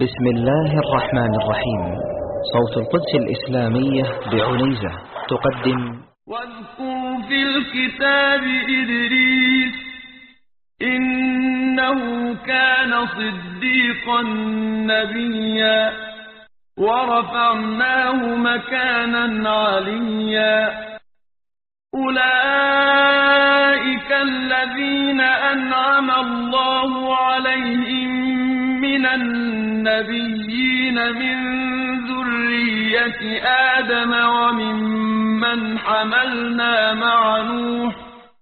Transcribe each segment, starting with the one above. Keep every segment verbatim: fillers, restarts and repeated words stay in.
بسم الله الرحمن الرحيم. صوت القدس الإسلامية بعنيزة تقدم واذكر في الكتاب إدريس إنه كان صديقا نبيا ورفعناه مكانا عليا. أولئك الذين أنعم الله عليهم من النبيين من ذرية آدم وممن حملنا مع نوح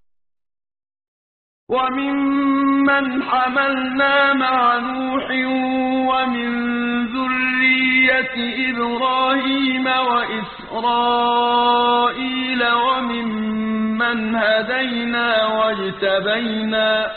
وممن حملنا مع نوح ومن ذرية إبراهيم وإسرائيل وممن هدينا واجتبينا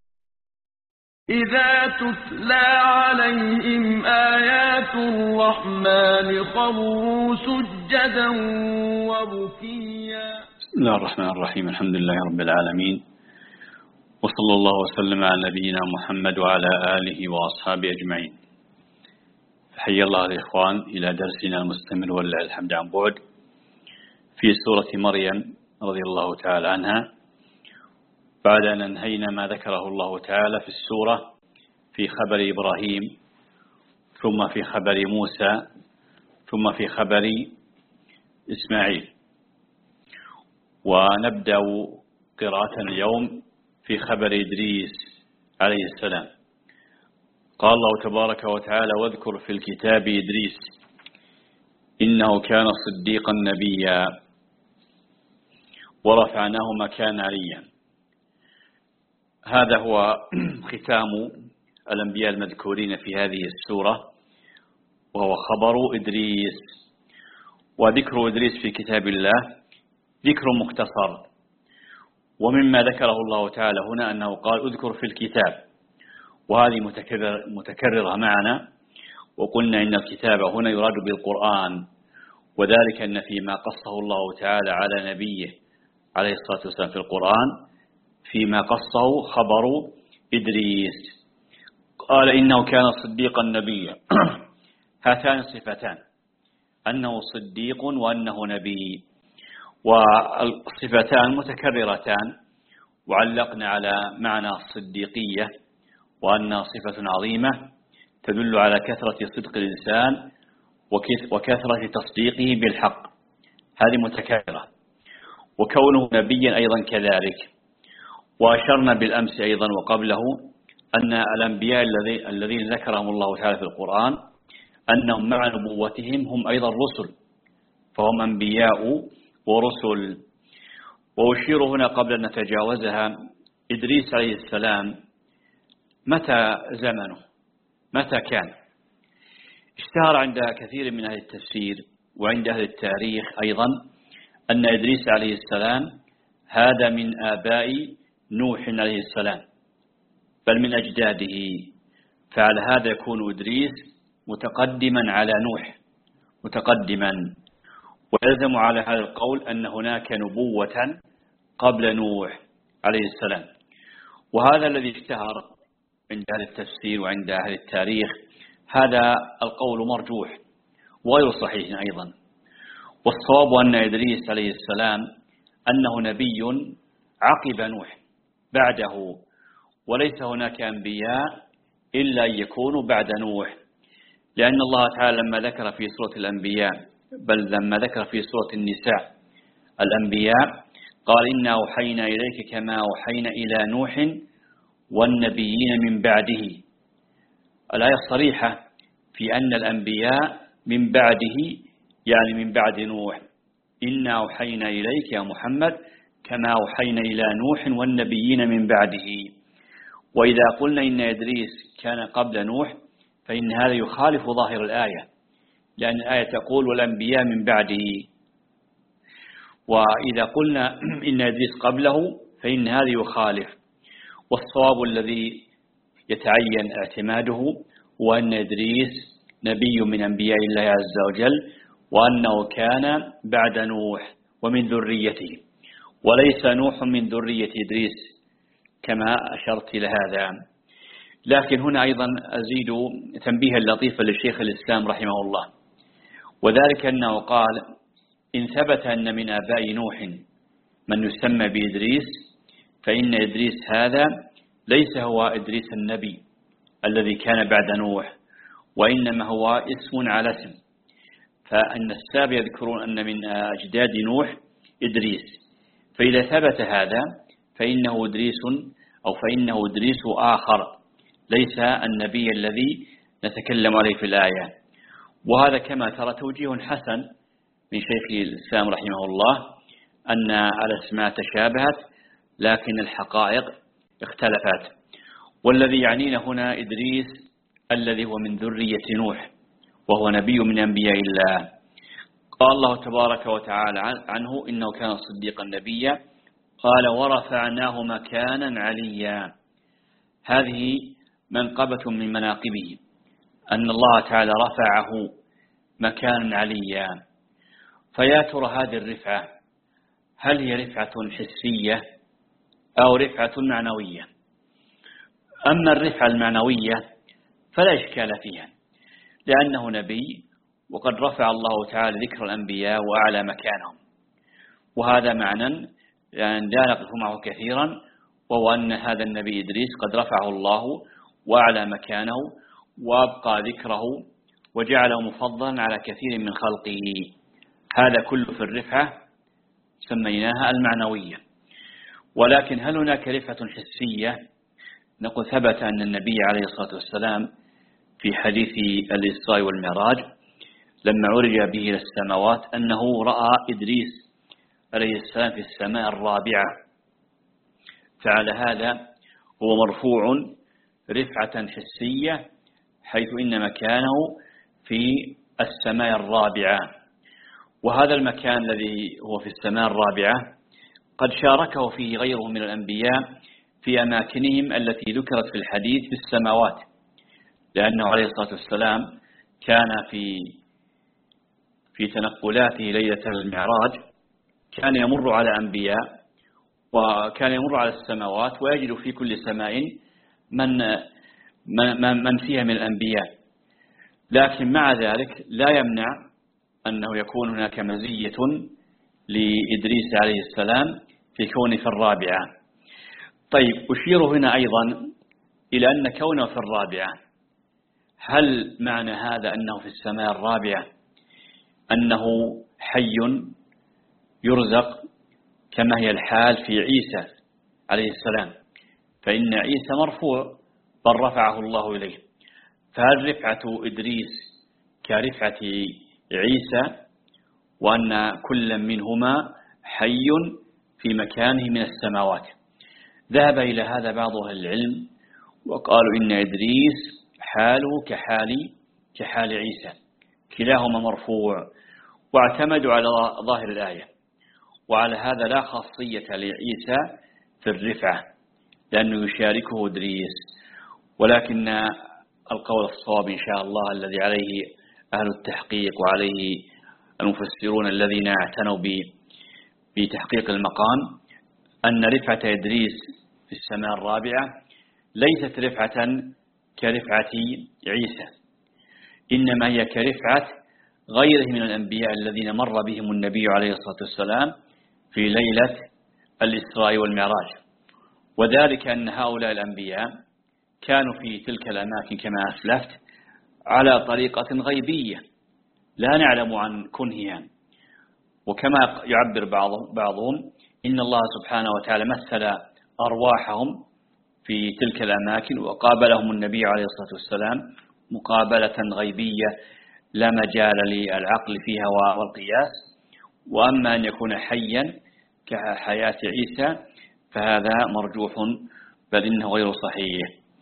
إذا تتلى عليهم آيات الرحمن خروا سجدا وبكيا. بسم الله الرحمن الرحيم. الحمد لله رب العالمين، وصلى الله وسلم على نبينا محمد وعلى آله وأصحابه أجمعين. حيا الله الإخوان إلى درسنا المستمر ولله الحمد عن بعد في سورة مريم رضي الله تعالى عنها، بعد أن انهينا ما ذكره الله تعالى في السورة في خبر إبراهيم ثم في خبر موسى ثم في خبر إسماعيل. ونبدأ قراءة اليوم في خبر إدريس عليه السلام. قال الله تبارك وتعالى: واذكر في الكتاب إدريس إنه كان صديقا نبيا ورفعناه مكانا عليا. هذا هو ختام الأنبياء المذكورين في هذه السورة، وهو خبر إدريس. وذكر إدريس في كتاب الله ذكر مختصر، ومما ذكره الله تعالى هنا أنه قال اذكر في الكتاب، وهذه متكرر متكررة معنا. وقلنا إن الكتاب هنا يراد بالقرآن، وذلك أن فيما قصه الله تعالى على نبيه عليه الصلاة والسلام في القرآن فيما قصه خبر إدريس. قال إنه كان صديقا نبيا. هاتان صفتان، أنه صديق وأنه نبي، والصفتان متكررتان، وعلقنا على معنى الصديقية وأنها صفة عظيمة تدل على كثرة صدق الإنسان وكثرة تصديقه بالحق، هذه متكررة. وكونه نبيا أيضا كذلك. وأشرنا بالأمس أيضا وقبله أن الأنبياء الذين ذكرهم الله تعالى في القرآن أنهم مع نبوتهم هم أيضا رسل، فهم أنبياء ورسل. وأشير هنا قبل أن نتجاوزها: إدريس عليه السلام متى زمنه؟ متى كان؟ اشتهر عند كثير من أهل التفسير وعند أهل التاريخ أيضا أن إدريس عليه السلام هذا من آباء نوح عليه السلام، بل من أجداده. فعلى هذا يكون إدريس متقدما على نوح، متقدما. ويلزم على هذا القول أن هناك نبوة قبل نوح عليه السلام. وهذا الذي اشتهر عند أهل التفسير وعند أهل التاريخ، هذا القول مرجوح وغير صحيح أيضا. والصواب أن إدريس عليه السلام أنه نبي عقب نوح بعده، وليس هناك أنبياء إلا أن يكونوا بعد نوح، لأن الله تعالى لما ذكر في سورة الأنبياء بل لما ذكر في سورة النساء الأنبياء قال إنا أوحينا إليك كما أوحينا إلى نوح والنبيين من بعده. الآية صريحة في أن الأنبياء من بعده، يعني من بعد نوح. إنا أوحينا إليك يا محمد كما أوحينا إلى نوح والنبيين من بعده. وإذا قلنا إن إدريس كان قبل نوح فإن هذا يخالف ظاهر الآية، لأن الآية تقول والأنبياء من بعده. وإذا قلنا إن إدريس قبله فإن هذا يخالف. والصواب الذي يتعين اعتماده وأن إدريس نبي من أنبياء الله عز وجل، وأنه كان بعد نوح ومن ذريته، وليس نوح من ذرية إدريس كما أشرت إلى هذا. لكن هنا أيضا أزيد تنبيها لطيفا للشيخ الإسلام رحمه الله، وذلك أنه قال: إن ثبت أن من آباء نوح من يسمى بإدريس فإن إدريس هذا ليس هو إدريس النبي الذي كان بعد نوح، وإنما هو اسم على اسم. فإن السابق يذكرون أن من أجداد نوح إدريس، فإذا ثبت هذا فإنه إدريس أو فإنه إدريس آخر ليس النبي الذي نتكلم عليه في الآية. وهذا كما ترى توجيه حسن من شيخ الإسلام رحمه الله، أن الأسماء تشابهت لكن الحقائق اختلفت. والذي يعنينا هنا إدريس الذي هو من ذرية نوح، وهو نبي من أنبياء الله. قال الله تبارك وتعالى عنه: إنه كان صديقا نبيا. قال: ورفعناه مكانا عليا. هذه منقبة من مناقبه، أن الله تعالى رفعه مكانا عليا. فيا ترى هذه الرفعة هل هي رفعة حسية أو رفعة معنوية؟ أما الرفعة المعنوية فلا إشكال فيها، لأنه نبي وقد رفع الله تعالى ذكر الأنبياء وأعلى مكانهم، وهذا معنى يعني لا نقف معه كثيرا، وهو أن هذا النبي إدريس قد رفعه الله وأعلى مكانه وأبقى ذكره وجعله مفضلا على كثير من خلقه. هذا كله في الرفعة سميناها المعنوية. ولكن هل هناك رفعة حسية؟ نقول ثبت أن النبي عليه الصلاة والسلام في حديث الإسراء والمعراج لما عرج به إلى السماوات أنه رأى إدريس عليه السلام في السماء الرابعة، فعلى هذا هو مرفوع رفعة حسية، حيث إن مكانه في السماء الرابعة. وهذا المكان الذي هو في السماء الرابعة قد شاركه فيه غيره من الأنبياء في أماكنهم التي ذكرت في الحديث في السماوات، لأنه عليه الصلاة والسلام كان في في تنقلاته ليلة المعراج كان يمر على أنبياء وكان يمر على السماوات ويجد في كل سماء من من من فيها من الأنبياء، لكن مع ذلك لا يمنع أنه يكون هناك مزية لإدريس عليه السلام في كونه في الرابعة. طيب، أشير هنا أيضا إلى أن كونه في الرابعة، هل معنى هذا أنه في السماء الرابعة أنه حي يرزق كما هي الحال في عيسى عليه السلام؟ فإن عيسى مرفوع بل رفعه الله إليه، فهل رفعة إدريس كرفعة عيسى وأن كل منهما حي في مكانه من السماوات؟ ذهب إلى هذا بعض أهل العلم وقالوا إن إدريس حاله كحال كحال عيسى، كلاهما مرفوع، واعتمدوا على ظاهر الآية. وعلى هذا لا خاصية لعيسى في الرفعة لأنه يشاركه إدريس، ولكن القول الصواب إن شاء الله الذي عليه أهل التحقيق وعليه المفسرون الذين اعتنوا بتحقيق المقام أن رفعة إدريس في السماء الرابعة ليست رفعة كرفعة عيسى، إنما هي كرفعة غيره من الأنبياء الذين مر بهم النبي عليه الصلاة والسلام في ليلة الإسراء والمعراج. وذلك أن هؤلاء الأنبياء كانوا في تلك الأماكن كما أسلفت على طريقة غيبية لا نعلم عن كنهها، وكما يعبر بعضهم إن الله سبحانه وتعالى مثل أرواحهم في تلك الأماكن وقابلهم النبي عليه الصلاة والسلام مقابلة غيبية لا مجال للعقل فيها والقياس. وأما أن يكون حيا كحياة عيسى فهذا مرجوح بل إنه غير صحيح.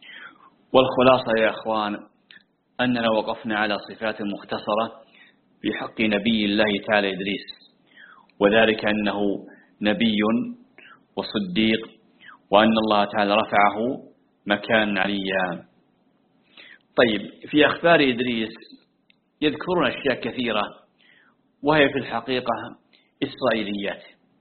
والخلاصة يا أخوان أننا وقفنا على صفات مختصرة في حق نبي الله تعالى إدريس، وذلك أنه نبي وصديق، وأن الله تعالى رفعه مكان عليا. طيب، في أخبار إدريس يذكرون أشياء كثيرة وهي في الحقيقة إسرائيليات.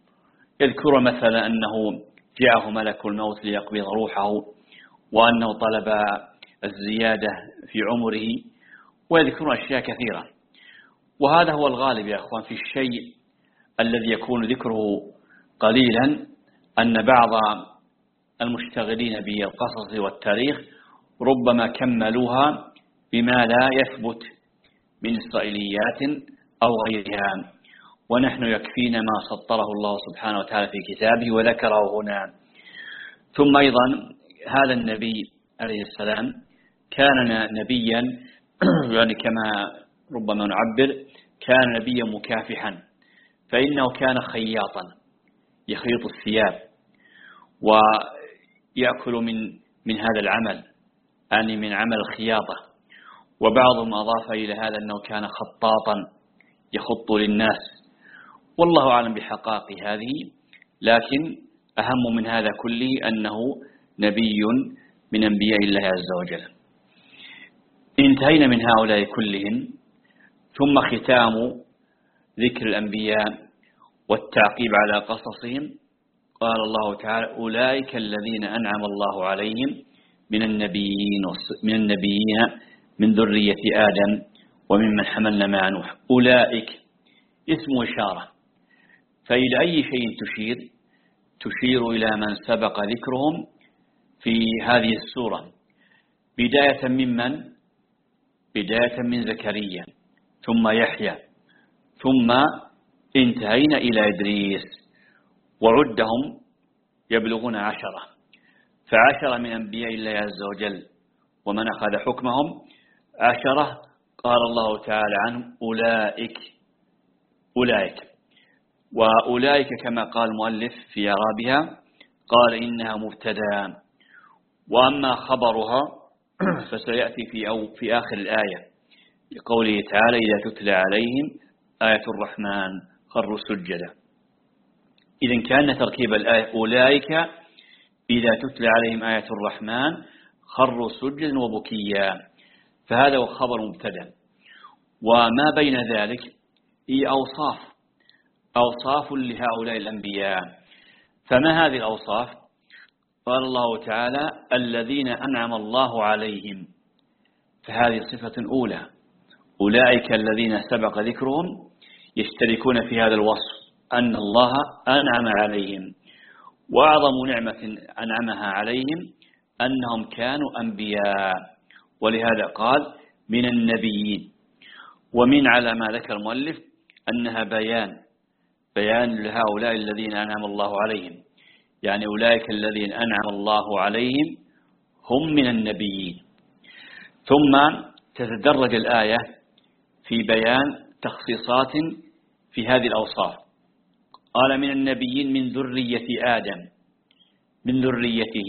يذكر مثلا أنه جاءه ملك الموت ليقبض روحه، وأنه طلب الزيادة في عمره، ويذكرون أشياء كثيرة. وهذا هو الغالب يا أخوان في الشيء الذي يكون ذكره قليلا، أن بعض المشتغلين بالقصص والتاريخ ربما كملوها بما لا يثبت من إسرائيليات أو غيرها، ونحن يكفينا ما سطره الله سبحانه وتعالى في كتابه وذكره هنا. ثم أيضا هذا النبي عليه السلام كان نبيا يعني كما ربما نعبر كان نبيا مكافحا، فإنه كان خياطا يخيط الثياب ويأكل من من هذا العمل، يعني من عمل الخياطة. وبعضهم أضاف إلى هذا أنه كان خطاطا يخط للناس، والله أعلم بحقائق هذه، لكن أهم من هذا كله أنه نبي من أنبياء الله عز وجل. انتهينا من هؤلاء كلهم، ثم ختام ذكر الأنبياء والتعقيب على قصصهم. قال الله تعالى: أولئك الذين أنعم الله عليهم من النبيين من النبيين من ذرية آدم وممن حملنا مع نوح. أولئك اسم إشارة، فإلى أي شيء تشير؟ تشير إلى من سبق ذكرهم في هذه السورة، بداية ممن؟ بداية من زكريا، ثم يحيى، ثم انتهينا إلى إدريس، وعدهم يبلغون عشرة، فعشرة من أنبياء الله عز وجل ومن أخذ حكمهم عشرة. قال الله تعالى عنهم أولئك أولئك وأولئك كما قال المؤلف في إعرابها قال إنها مبتدأ، وأما خبرها فسيأتي في أو في آخر الآية لقوله تعالى: إذا تتلى عليهم آية الرحمن خروا سجدا. إذن كان تركيب الآية أولئك إذا تتلى عليهم آية الرحمن خروا سجدا وبكيا، فهذا هو خبر مبتدأ. وما بين ذلك هي أوصاف أوصاف لهؤلاء الأنبياء. فما هذه الأوصاف؟ قال الله تعالى: الذين أنعم الله عليهم، فهذه صفة أولى. أولئك الذين سبق ذكرهم يشتركون في هذا الوصف، أن الله أنعم عليهم، وأعظم نعمة أنعمها عليهم أنهم كانوا أنبياء، ولهذا قال من النبيين. ومن على ما ذكر المؤلف أنها بيان بيان لهؤلاء الذين أنعم الله عليهم، يعني أولئك الذين أنعم الله عليهم هم من النبيين. ثم تتدرج الآية في بيان تخصيصات في هذه الأوصاف. قال من النبيين من ذرية آدم، من ذريته،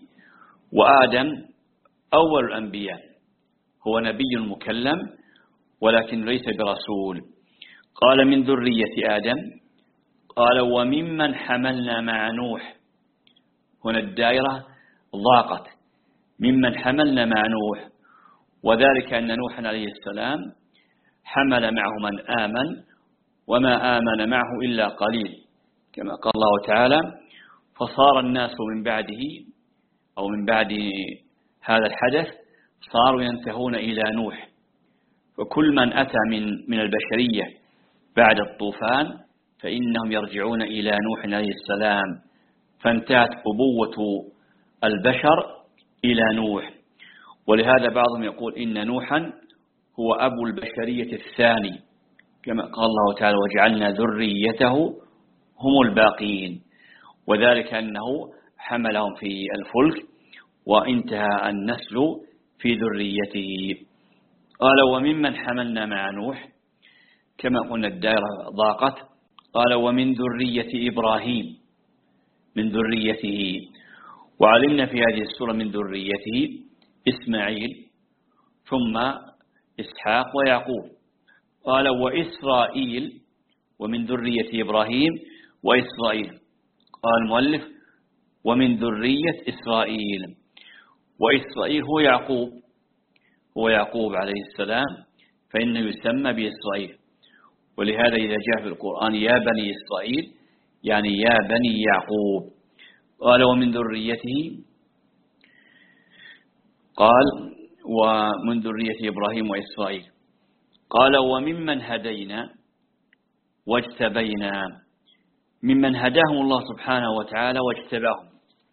وآدم أول الأنبياء، هو نبي مكلم ولكن ليس برسول. قال من ذرية آدم، قال وممن حملنا مع نوح. هنا الدائرة ضاقت، ممن حملنا مع نوح، وذلك أن نوحا عليه السلام حمل معه من آمن، وما آمن معه إلا قليل، كما قال الله تعالى: فصار الناس من بعده أو من بعد هذا الحدث صاروا ينتهون إلى نوح. وكل من أتى من من البشرية بعد الطوفان فإنهم يرجعون إلى نوح عليه السلام، فانتهت أبوة البشر إلى نوح. ولهذا بعضهم يقول إن نوحا هو أبو البشرية الثاني، كما قال الله تعالى: وجعلنا ذريته هم الباقين، وذلك أنه حملهم في الفلك وانتهى النسل في ذريته. قال وممن حملنا مع نوح، كما قلنا الدائرة ضاقت. قال ومن ذرية إبراهيم، من ذريته، وعلمنا في هذه السورة من ذريته إسماعيل ثم إسحاق ويعقوب. قال وإسرائيل، ومن ذرية إبراهيم وإسرائيل. قال المؤلف ومن ذرية إسرائيل، وإسرائيل هو يعقوب، هو يعقوب عليه السلام، فإنه يسمى بإسرائيل. ولهذا إذا جاء في القرآن يا بني إسرائيل يعني يا بني يعقوب. قال ومن ذريته، قال ومن ذرية إبراهيم وإسرائيل. قال وممن هدينا واجتبينا، ممن هداهم الله سبحانه وتعالى واجتباهم.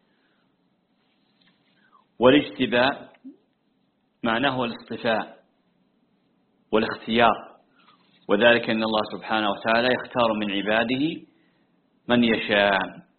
والاجتباء معناه الاصطفاء والاختيار، وذلك أن الله سبحانه وتعالى يختار من عباده من يشاء.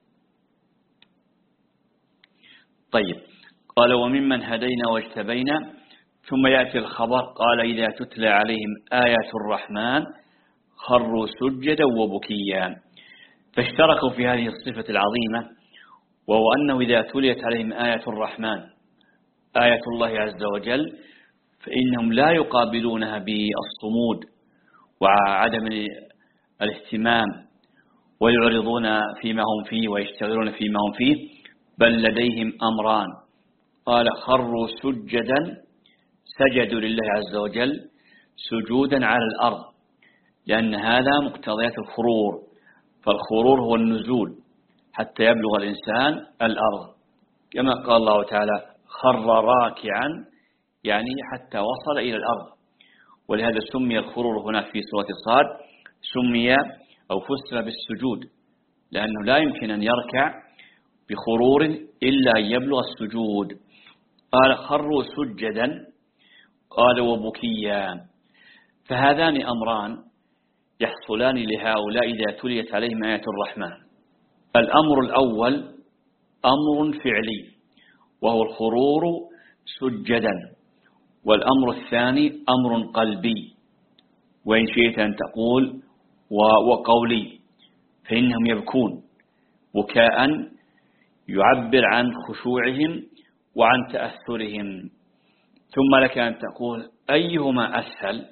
طيب، قال وممن هدينا واجتبينا، ثم يأتي الخبر قال إذا تتلى عليهم آيات الرحمن خروا سجدا وبكيا. فاشتركوا في هذه الصفة العظيمة، وهو أنه إذا تليت عليهم آيات الرحمن آية الله عز وجل فإنهم لا يقابلونها بالصمود وعدم الاهتمام ويعرضون فيما هم فيه ويشتغلون فيما هم فيه، بل لديهم أمران. قال خروا سجدا، سجدوا لله عز وجل سجودا على الأرض، لأن هذا مقتضيات الخرور، فالخرور هو النزول حتى يبلغ الإنسان الأرض، كما قال الله تعالى خر راكعا، يعني حتى وصل إلى الأرض. ولهذا سمي الخرور هناك في سورة الصاد، سمي أو فسر بالسجود، لأنه لا يمكن أن يركع بخرور إلا أن يبلغ السجود. قال خروا سجدا، قال وبكيا. فهذان أمران يحصلان لهؤلاء إذا تليت عليهم آيات الرحمن. الأمر الأول أمر فعلي وهو الخرور سجدا، والأمر الثاني أمر قلبي، وإن شئت أن تقول وقولي، فإنهم يبكون بكاء يعبر عن خشوعهم وعن تأثرهم. ثم لك أن تقول أيهما أسهل،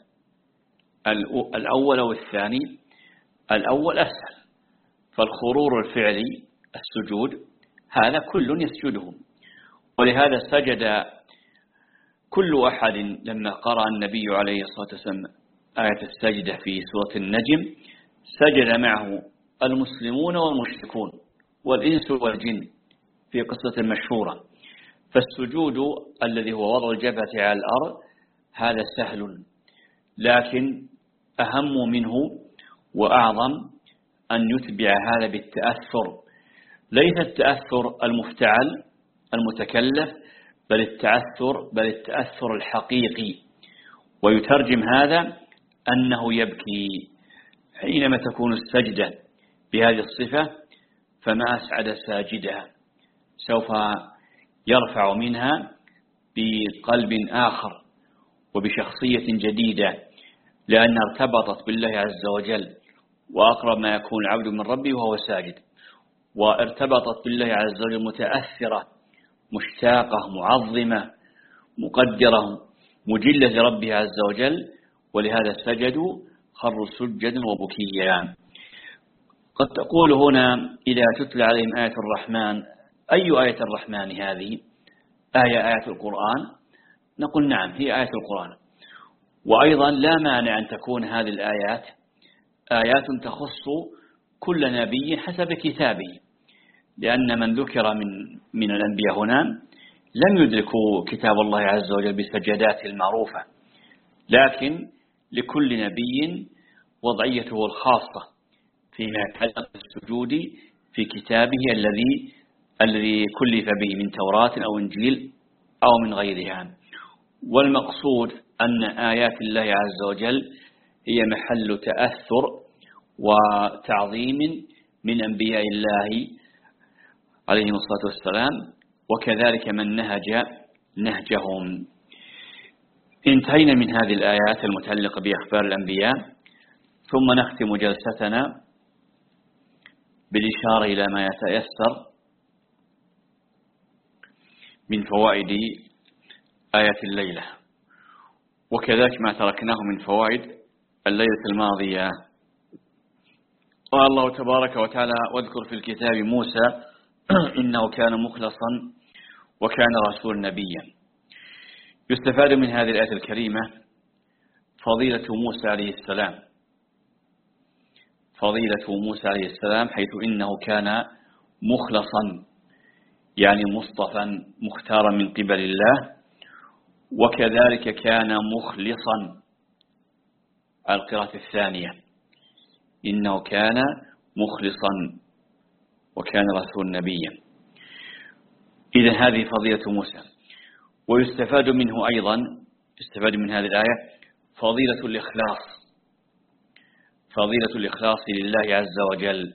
الأول أو الثاني؟ الأول أسهل، فالخرور الفعلي السجود هذا كل يسجده، ولهذا سجد كل أحد لما قرأ النبي عليه الصلاة والسلام آية السجدة في سورة النجم، سجد معه المسلمون والمشركون والإنس والجن في قصة مشهورة. فالسجود الذي هو وضع الجبهة على الأرض هذا سهل، لكن أهم منه وأعظم أن يتبع هذا بالتأثر، ليس التأثر المفتعل المتكلف، بل التأثر بل التأثر الحقيقي. ويترجم هذا أنه يبكي. حينما تكون السجدة بهذه الصفة فما أسعد ساجدها، سوف يرفع منها بقلب آخر وبشخصية جديدة، لأنها ارتبطت بالله عز وجل، وأقرب ما يكون العبد من ربه وهو ساجد، وارتبطت بالله عز وجل متأثرة مشتاقة معظمة مقدرة مجلة لربها عز وجل، ولهذا سجدوا خروا سجدا وبكيا. قد تقول هنا إذا تتلى عليهم آية الرحمن، أي آية الرحمن هذه؟ آية آية القرآن؟ نقول نعم، هي آية القرآن. وأيضا لا مانع أن تكون هذه الآيات آيات تخص كل نبي حسب كتابه، لأن من ذكر من من الأنبياء هنا لم يدركوا كتاب الله عز وجل بسجداته المعروفة، لكن لكل نبي وضعيته الخاصة فيما يتعلق بالسجود في كتابه الذي الذي كلف به من توراة أو إنجيل أو من غيرها. والمقصود أن آيات الله عز وجل هي محل تأثر وتعظيم من أنبياء الله عليهم الصلاة والسلام، وكذلك من نهج نهجهم. انتهينا من هذه الآيات المتعلقة بأخبار الأنبياء، ثم نختم جلستنا بالإشارة إلى ما يتيسر من فوائد آية الليلة، وكذلك ما تركناه من فوائد الليلة الماضية. قال الله تبارك وتعالى واذكر في الكتاب موسى إنه كان مخلصا وكان رسول نبيا. يستفاد من هذه الآية الكريمة فضيلة موسى عليه السلام، فضيلة موسى عليه السلام حيث إنه كان مخلصا، يعني مصطفى مختارا من قبل الله، وكذلك كان مخلصا على القراءة الثانية، إنه كان مخلصا وكان رسول نبيا. إذن هذه فضيلة موسى. ويستفاد منه أيضا، يستفاد من هذه الآية فضيلة الإخلاص، فضيلة الإخلاص لله عز وجل،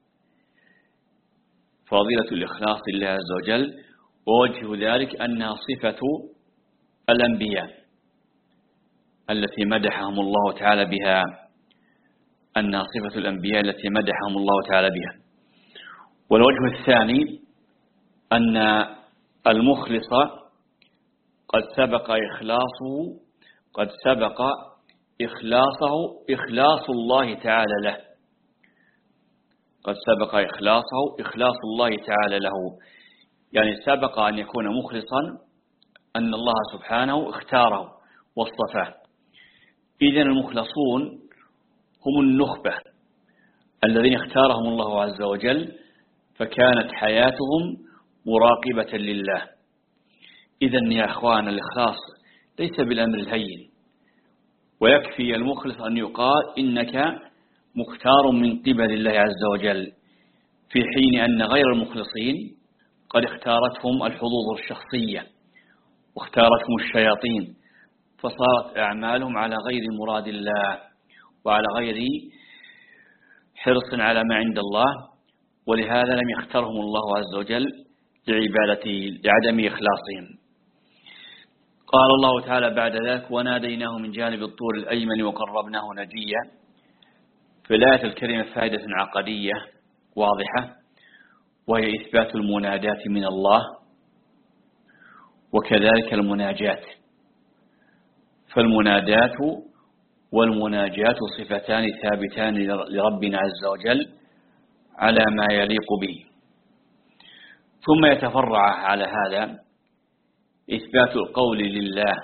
فضيلة الإخلاص لله عز وجل. ووجه ذلك أنها صفة الأنبياء التي مدحهم الله تعالى بها، أنها صفة الأنبياء التي مدحهم الله تعالى بها. والوجه الثاني أن المخلص قد سبق إخلاصه قد سبق إخلاصه إخلاص الله تعالى له، قد سبق إخلاصه إخلاص الله تعالى له، يعني سبق أن يكون مخلصا أن الله سبحانه اختاره واصطفاه. إذن المخلصون هم النخبة الذين اختارهم الله عز وجل، فكانت حياتهم مراقبة لله. إذن يا أخوان الإخلاص ليس بالأمر الهين، ويكفي المخلص أن يقال إنك مختار من قبل الله عز وجل، في حين أن غير المخلصين قد اختارتهم الحظوظ الشخصية واختارتهم الشياطين، فصارت أعمالهم على غير مراد الله وعلى غير حرص على ما عند الله، ولهذا لم يختارهم الله عز وجل لعبادته لعدم إخلاصهم. قال الله تعالى بعد ذلك: وناديناه من جانب الطور الأيمن وقربناه نجيا. في الآية الكريمة فائدة عقدية واضحة، وهي إثبات المنادات من الله وكذلك المناجات. فالمنادات والمناجات صفتان ثابتان لربنا عز وجل على ما يليق به. ثم يتفرع على هذا إثبات القول لله،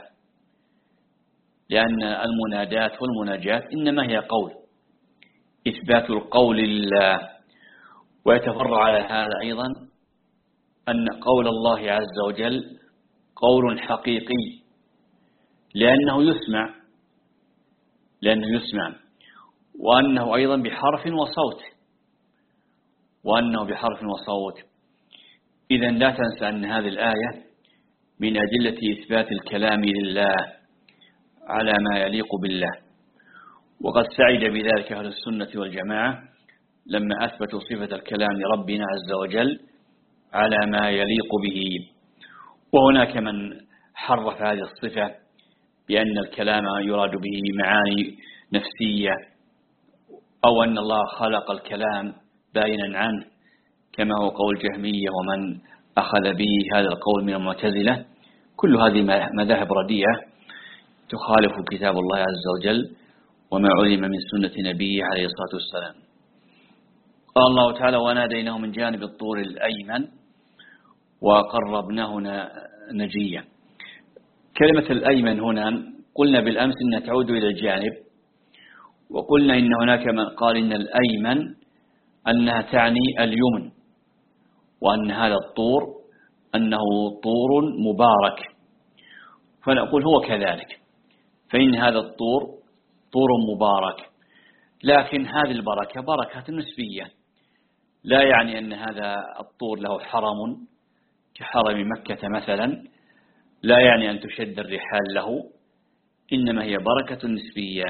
لأن المنادات والمناجات إنما هي قول، إثبات القول لله. ويتفرع على هذا أيضا أن قول الله عز وجل قول حقيقي، لأنه يسمع لأنه يسمع وأنه أيضا بحرف وصوت وأنه بحرف وصوت. إذن لا تنسى أن هذه الآية من أدلة إثبات الكلام لله على ما يليق بالله. وقد سعد بذلك أهل السنة والجماعة لما أثبتوا صفة الكلام لربنا عز وجل على ما يليق به. وهناك من حرف هذه الصفة بأن الكلام يراد به معاني نفسية، أو أن الله خلق الكلام باينا عنه، كما هو قول جهمية ومن أخذ به هذا القول من المعتزلة. كل هذه مذاهب رديئة تخالف كتاب الله عز وجل وما علم من سنة نبيه عليه الصلاة والسلام. قال الله تعالى: وناديناه من جانب الطور الأيمن وقربناه نجيا. كلمة الأيمن هنا قلنا بالأمس أنها تعود إلى الجانب، وقلنا إن هناك من قال إن الأيمن أنها تعني اليمن، وأن هذا الطور أنه طور مبارك، فنقول هو كذلك، فإن هذا الطور طور مبارك. لكن هذه البركة بركة نسبية، لا يعني أن هذا الطور له حرم كحرم مكة مثلا، لا يعني أن تشد الرحال له، إنما هي بركة نسبية.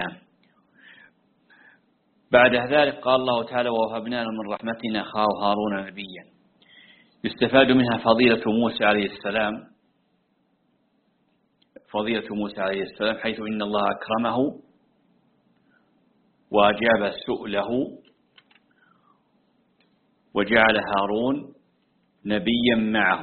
بعد ذلك قال الله تعالى: ووهبنا من رحمتنا أخاه هارون نبيا. يستفاد منها فضيلة موسى عليه السلام، فضيلة موسى عليه السلام، حيث إن الله أكرمه وأجاب سؤله وجعل هارون نبيا معه.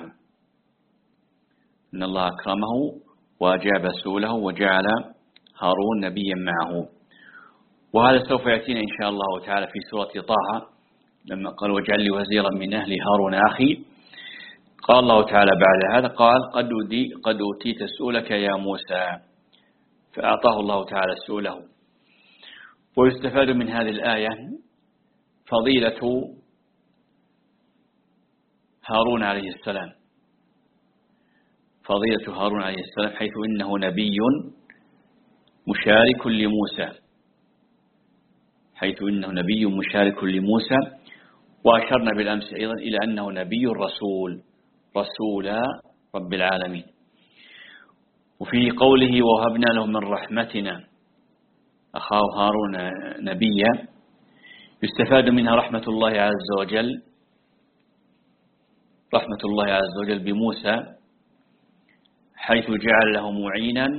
إن الله أكرمه وأجاب سؤله وجعل هارون نبيا معه. وهذا سوف يأتينا إن شاء الله تعالى في سورة طه، لما قال: واجعل لي وزيرا من أهلي هارون أخي. قال الله تعالى بعد هذا قال: قد قد أوتيت سؤلك يا موسى، فأعطاه الله تعالى سؤله. ويستفاد من هذه الآية فضيلة هارون عليه السلام، فضيلة هارون عليه السلام حيث إنه نبي مشارك لموسى حيث إنه نبي مشارك لموسى. وأشرنا بالأمس أيضا إلى أنه نبي رسول رسول رب العالمين. وفي قوله ووهبنا له من رحمتنا أخاه هارون نبيا يستفاد منها رحمة الله عز وجل رحمة الله عز وجل بموسى حيث جعل له معينا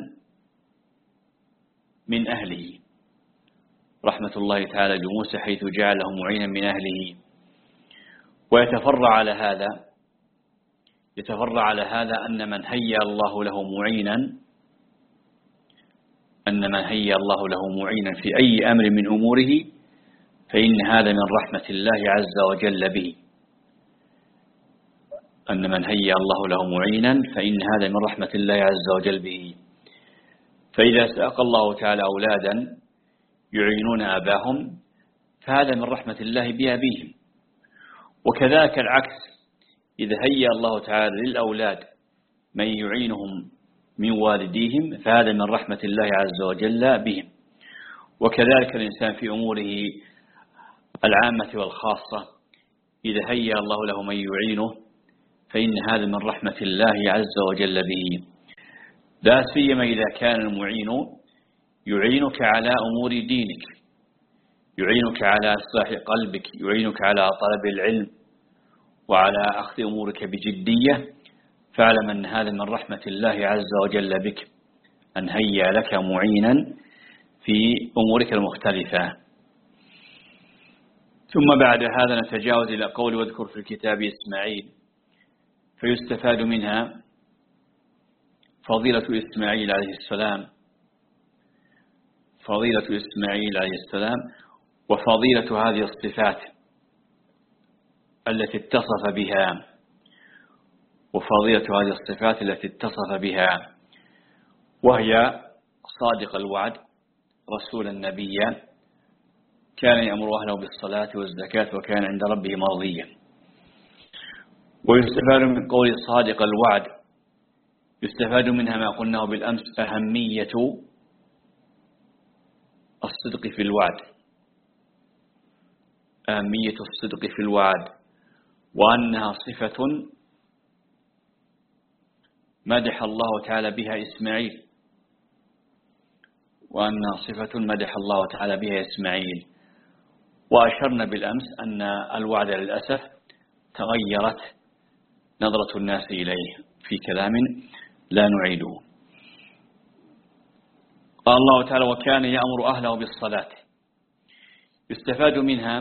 من أهله. رحمة الله تعالى بموسى حيث جعل له معينا من أهله. ويتفرع على هذا يتفرع على هذا أن من هيأ الله له معينا أن من هيأ الله له معينا في أي أمر من أموره فإن هذا من رحمة الله عز وجل به. أن من هيأ الله له معينا فإن هذا من رحمة الله عز وجل به. فإذا ساق الله تعالى أولادا يعينون أباهم فهذا من رحمة الله بأبيهم. وكذلك العكس إذا هيأ الله تعالى للأولاد من يعينهم من والديهم فهذا من رحمة الله عز وجل بهم. وكذلك الإنسان في أموره العامة والخاصة إذا هيأ الله له من يعينه فإن هذا من رحمة الله عز وجل به. لا سيما إذا كان المعين يعينك على أمور دينك يعينك على إصلاح قلبك يعينك على طلب العلم وعلى أخذ أمورك بجدية فاعلم أن هذا من رحمة الله عز وجل بك أن هيأ لك معينا في أمورك المختلفة. ثم بعد هذا نتجاوز إلى قول واذكر في الكتاب إسماعيل فيستفاد منها فضيلة إسماعيل عليه السلام فضيلة إسماعيل عليه السلام وفضيلة هذه الصفات التي اتصف بها وفضيلة هذه الصفات التي اتصف بها وهي صادق الوعد رسول النبي كان يأمر أهله بالصلاة والزكاة وكان عند ربه مرضيا. ويستفاد من قول صادق الوعد يستفاد منها ما قلناه بالأمس أهمية الصدق في الوعد أهمية الصدق في الوعد وأنها صفة مدح الله تعالى بها إسماعيل وأنها صفة مدح الله تعالى بها إسماعيل. وأشرنا بالأمس أن الوعد للأسف تغيرت نظرة الناس إليه في كلام لا نعيده. قال الله تعالى وكان يأمر أهله بالصلاة يستفاد منها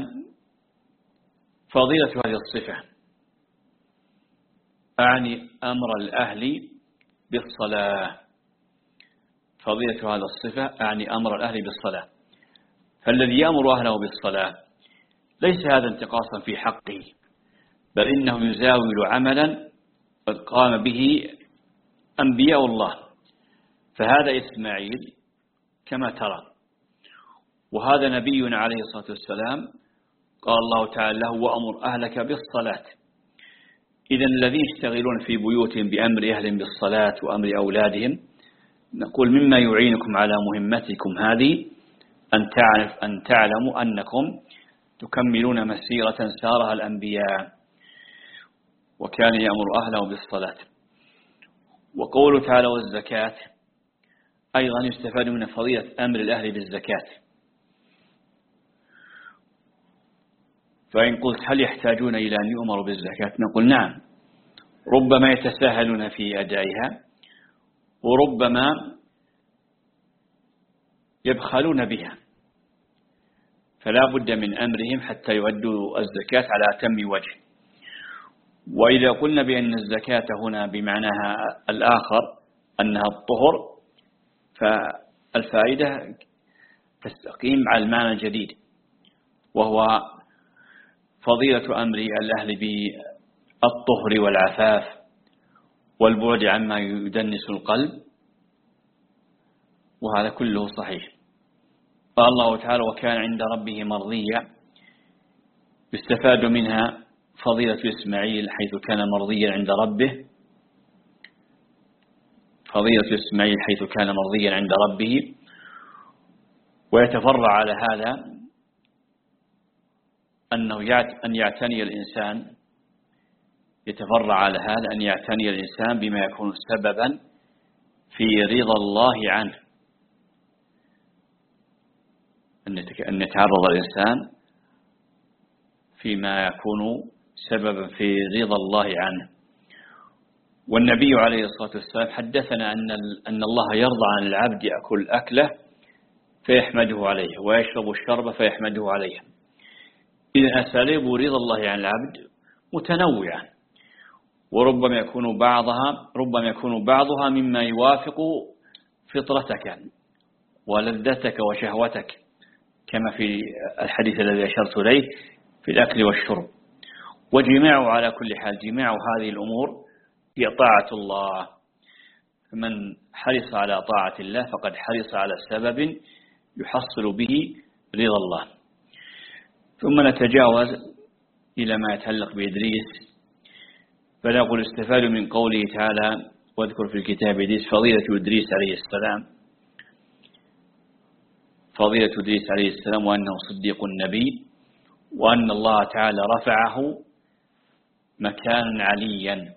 فضيلة هذه الصفة أعني أمر الأهل بالصلاة فضيلة هذا الصفة أعني أمر الأهل بالصلاة. فالذي يأمر أهله بالصلاة ليس هذا انتقاصا في حقه بل إنه يزاول عملا قد قام به أنبياء الله. فهذا إسماعيل كما ترى وهذا نبينا عليه الصلاة والسلام قال الله تعالى له وأمر أهلك بالصلاة. إذن الذين يشتغلون في بيوتهم بأمر أهلهم بالصلاة وأمر أولادهم نقول مما يعينكم على مهمتكم هذه أن تعرف أن تعلموا أنكم تكملون مسيرة سارها الأنبياء وكان يأمر أهله بالصلاة. وقوله تعالى والزكاة أيضا يستفاد من فضيلة أمر الأهل بالزكاة. فإن قلت هل يحتاجون إلى أن يؤمروا بالزكاة نقول نعم ربما يتساهلون في أدائها وربما يبخلون بها فلا بد من أمرهم حتى يؤدوا الزكاة على أتم وجه. وإذا قلنا بأن الزكاة هنا بمعناها الآخر أنها الطهر فالفائدة تستقيم على المعنى الجديد وهو فضيلة أمر الأهل بالطهر والعفاف والبعد عما يدنس القلب وهذا كله صحيح. قال الله تعالى وكان عند ربه مرضيا يستفاد منها فضيلة إسماعيل حيث كان مرضيا عند ربه فضيلة إسماعيل حيث كان مرضيا عند ربه. ويتفرع على هذا أنه أن يعتني الإنسان يتفرع على هذا أن يعتني الإنسان بما يكون سببا في رضا الله عنه، أن يتعرض الإنسان فيما يكون سببا في رضا الله عنه. والنبي عليه الصلاة والسلام حدثنا أن أن الله يرضى عن العبد يأكل أكله فيحمده عليه ويشرب الشرب فيحمده عليه. إذن أساليب رضا الله عن العبد متنوعة، وربما يكون بعضها ربما يكون بعضها مما يوافق فطرتك ولذتك وشهوتك، كما في الحديث الذي أشرت إليه في الأكل والشرب. وجماعه على كل حال جماع هذه الأمور هي طاعة الله، فمن حرص على طاعة الله فقد حرص على سبب يحصل به رضا الله. ثم نتجاوز إلى ما يتعلق بإدريس، فنقول استفاد من قوله تعالى واذكر في الكتاب إدريس فضيلة إدريس عليه السلام فضيلة إدريس عليه السلام وأنه صديق النبي، وأن الله تعالى رفعه مكانا عليا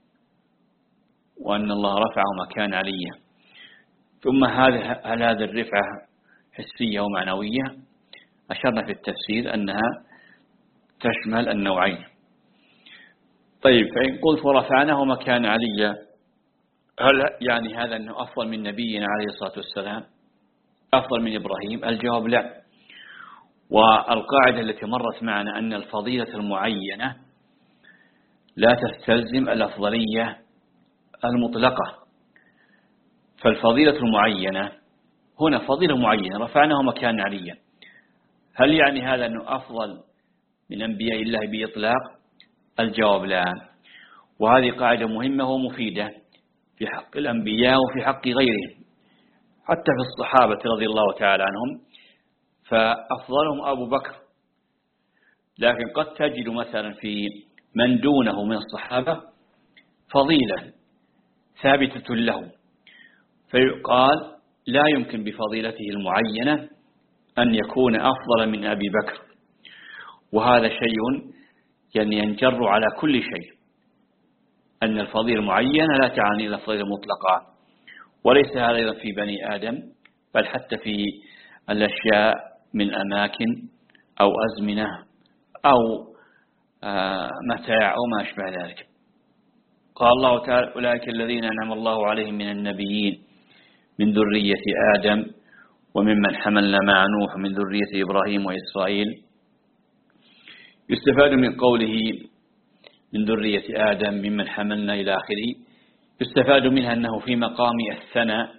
وأن الله رفعه مكان عليا. ثم هذه هل هذه الرفعة حسية ومعنوية؟ أشرنا في التفسير أنها تشمل النوعين. طيب، فإن قلت ورفعناه مكان عليا، هل يعني هذا أنه أفضل من نبينا عليه الصلاة والسلام، أفضل من إبراهيم؟ الجواب لا. والقاعدة التي مرت معنا أن الفضيلة المعينة لا تستلزم الأفضلية المطلقة. فالفضيلة المعينة هنا فضيلة معينة رفعناه مكان عليا، هل يعني هذا أنه أفضل من أنبياء الله بإطلاق؟ الجواب لا. وهذه قاعدة مهمة ومفيدة في حق الأنبياء وفي حق غيرهم، حتى في الصحابة رضي الله تعالى عنهم فأفضلهم أبو بكر، لكن قد تجد مثلا في من دونه من الصحابة فضيلة ثابتة له، فيقال لا يمكن بفضيلته المعينة أن يكون أفضل من أبي بكر. وهذا شيء يعني ينجر على كل شيء، أن الفضيلة المعينة لا تعني الفضيلة المطلقة. وليس هذا أيضا في بني آدم، بل حتى في الأشياء من أماكن أو أزمنة أو متاع أو ما أشبه ذلك. قال الله تعالى أولئك الذين أنعم الله عليهم من النبيين من ذرية آدم وممن حملنا مع نوح من ذرية إبراهيم وإسرائيل. يستفاد من قوله من ذرية آدم ممن حملنا إلى آخره، يستفاد منها أنه في مقام الثناء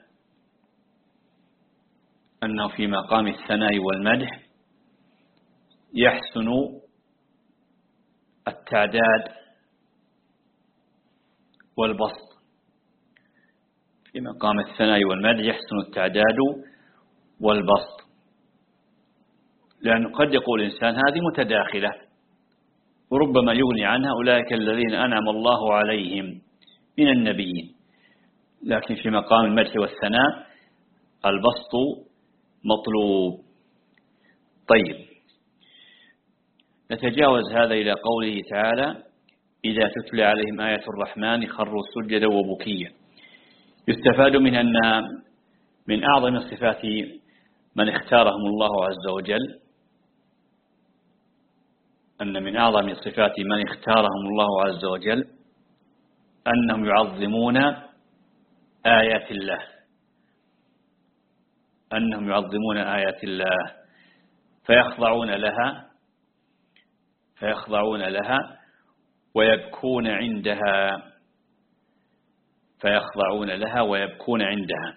أنه في مقام الثناء والمدح يحسن التعداد والبسط. في مقام الثناء والمدح يحسن التعداد والبسط، لأنه قد يقول الإنسان هذه متداخلة وربما يغني عنها أولئك الذين أنعم الله عليهم من النبيين، لكن في مقام المدح والثناء البسط مطلوب. طيب، نتجاوز هذا إلى قوله تعالى إذا تتلى عليهم آية الرحمن خروا سجدا وبكيا. يستفاد من أن من أعظم صفات من اختارهم الله عز وجل أن من أعظم صفات من اختارهم الله عز وجل أنهم يعظمون آيات الله أنهم يعظمون آيات الله فيخضعون لها فيخضعون لها ويبكون عندها فيخضعون لها ويبكون عندها.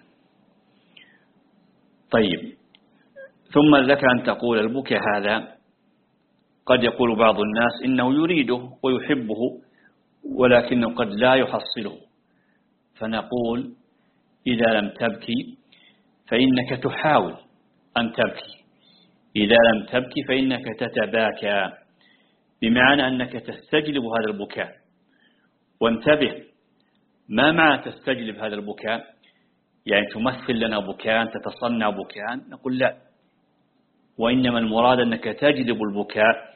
طيب، ثم لك أن تقول البكاء هذا قد يقول بعض الناس إنه يريده ويحبه ولكنه قد لا يحصله، فنقول إذا لم تبكي فإنك تحاول أن تبكي، إذا لم تبكي فإنك تتباكى، بمعنى أنك تستجلب هذا البكاء. وانتبه ما معنى تستجلب هذا البكاء؟ يعني تمثل لنا بكاء، تتصنع بكاء؟ نقول لا، وإنما المراد أنك تجلب البكاء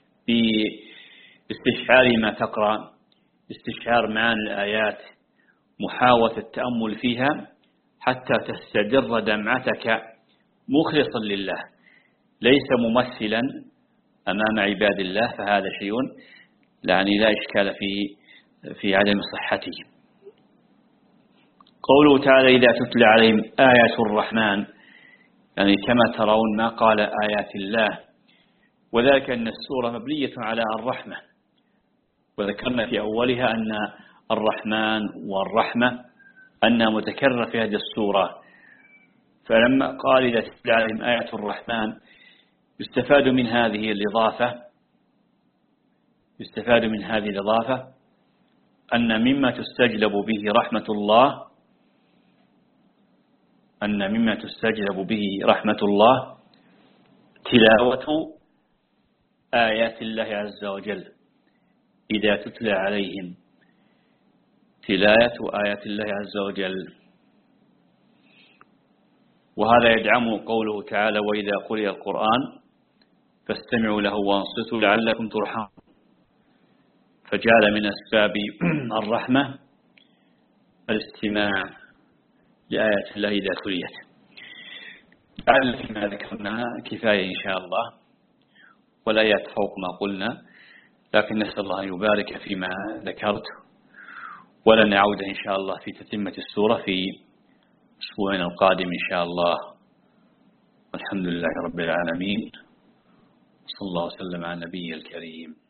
باستشعار ما تقرأ، استشعار معاني الآيات، محاولة التأمل فيها حتى تستدر دمعتك مخلصا لله، ليس ممثلا أمام عباد الله، فهذا شيء يعني لا إشكال في في عدم صحته. قوله تعالى إذا تتلى عليهم آيات الرحمن، يعني كما ترون ما قال آيات الله، وذلك أن السورة مبنية على الرحمة، وذكرنا في أولها أن الرحمن والرحمة أنها متكررة في هذه السورة، فلما قال إذا تتلى عليهم آيات الرحمن يستفاد من هذه الإضافة يستفاد من هذه الإضافة أن مما تستجلب به رحمة الله أن مما تستجلب به رحمة الله تلاوة آيات الله عز وجل، إذا تتلى عليهم تلاوة آيات الله عز وجل. وهذا يدعم قوله تعالى وإذا قرئ القرآن فاستمعوا له وانصتوا لعلكم ترحمون، فجعل من أسباب الرحمة الاستماع لآيات الله إذا تليت. لعل فيما ذكرنا كفاية إن شاء الله، والآيات فوق ما قلنا، لكن نسأل الله أن يبارك فيما ذكرت، ولن نعود إن شاء الله في تتمة السورة في أسبوعنا القادم إن شاء الله. والحمد لله رب العالمين، صلى الله وسلم على النبي الكريم.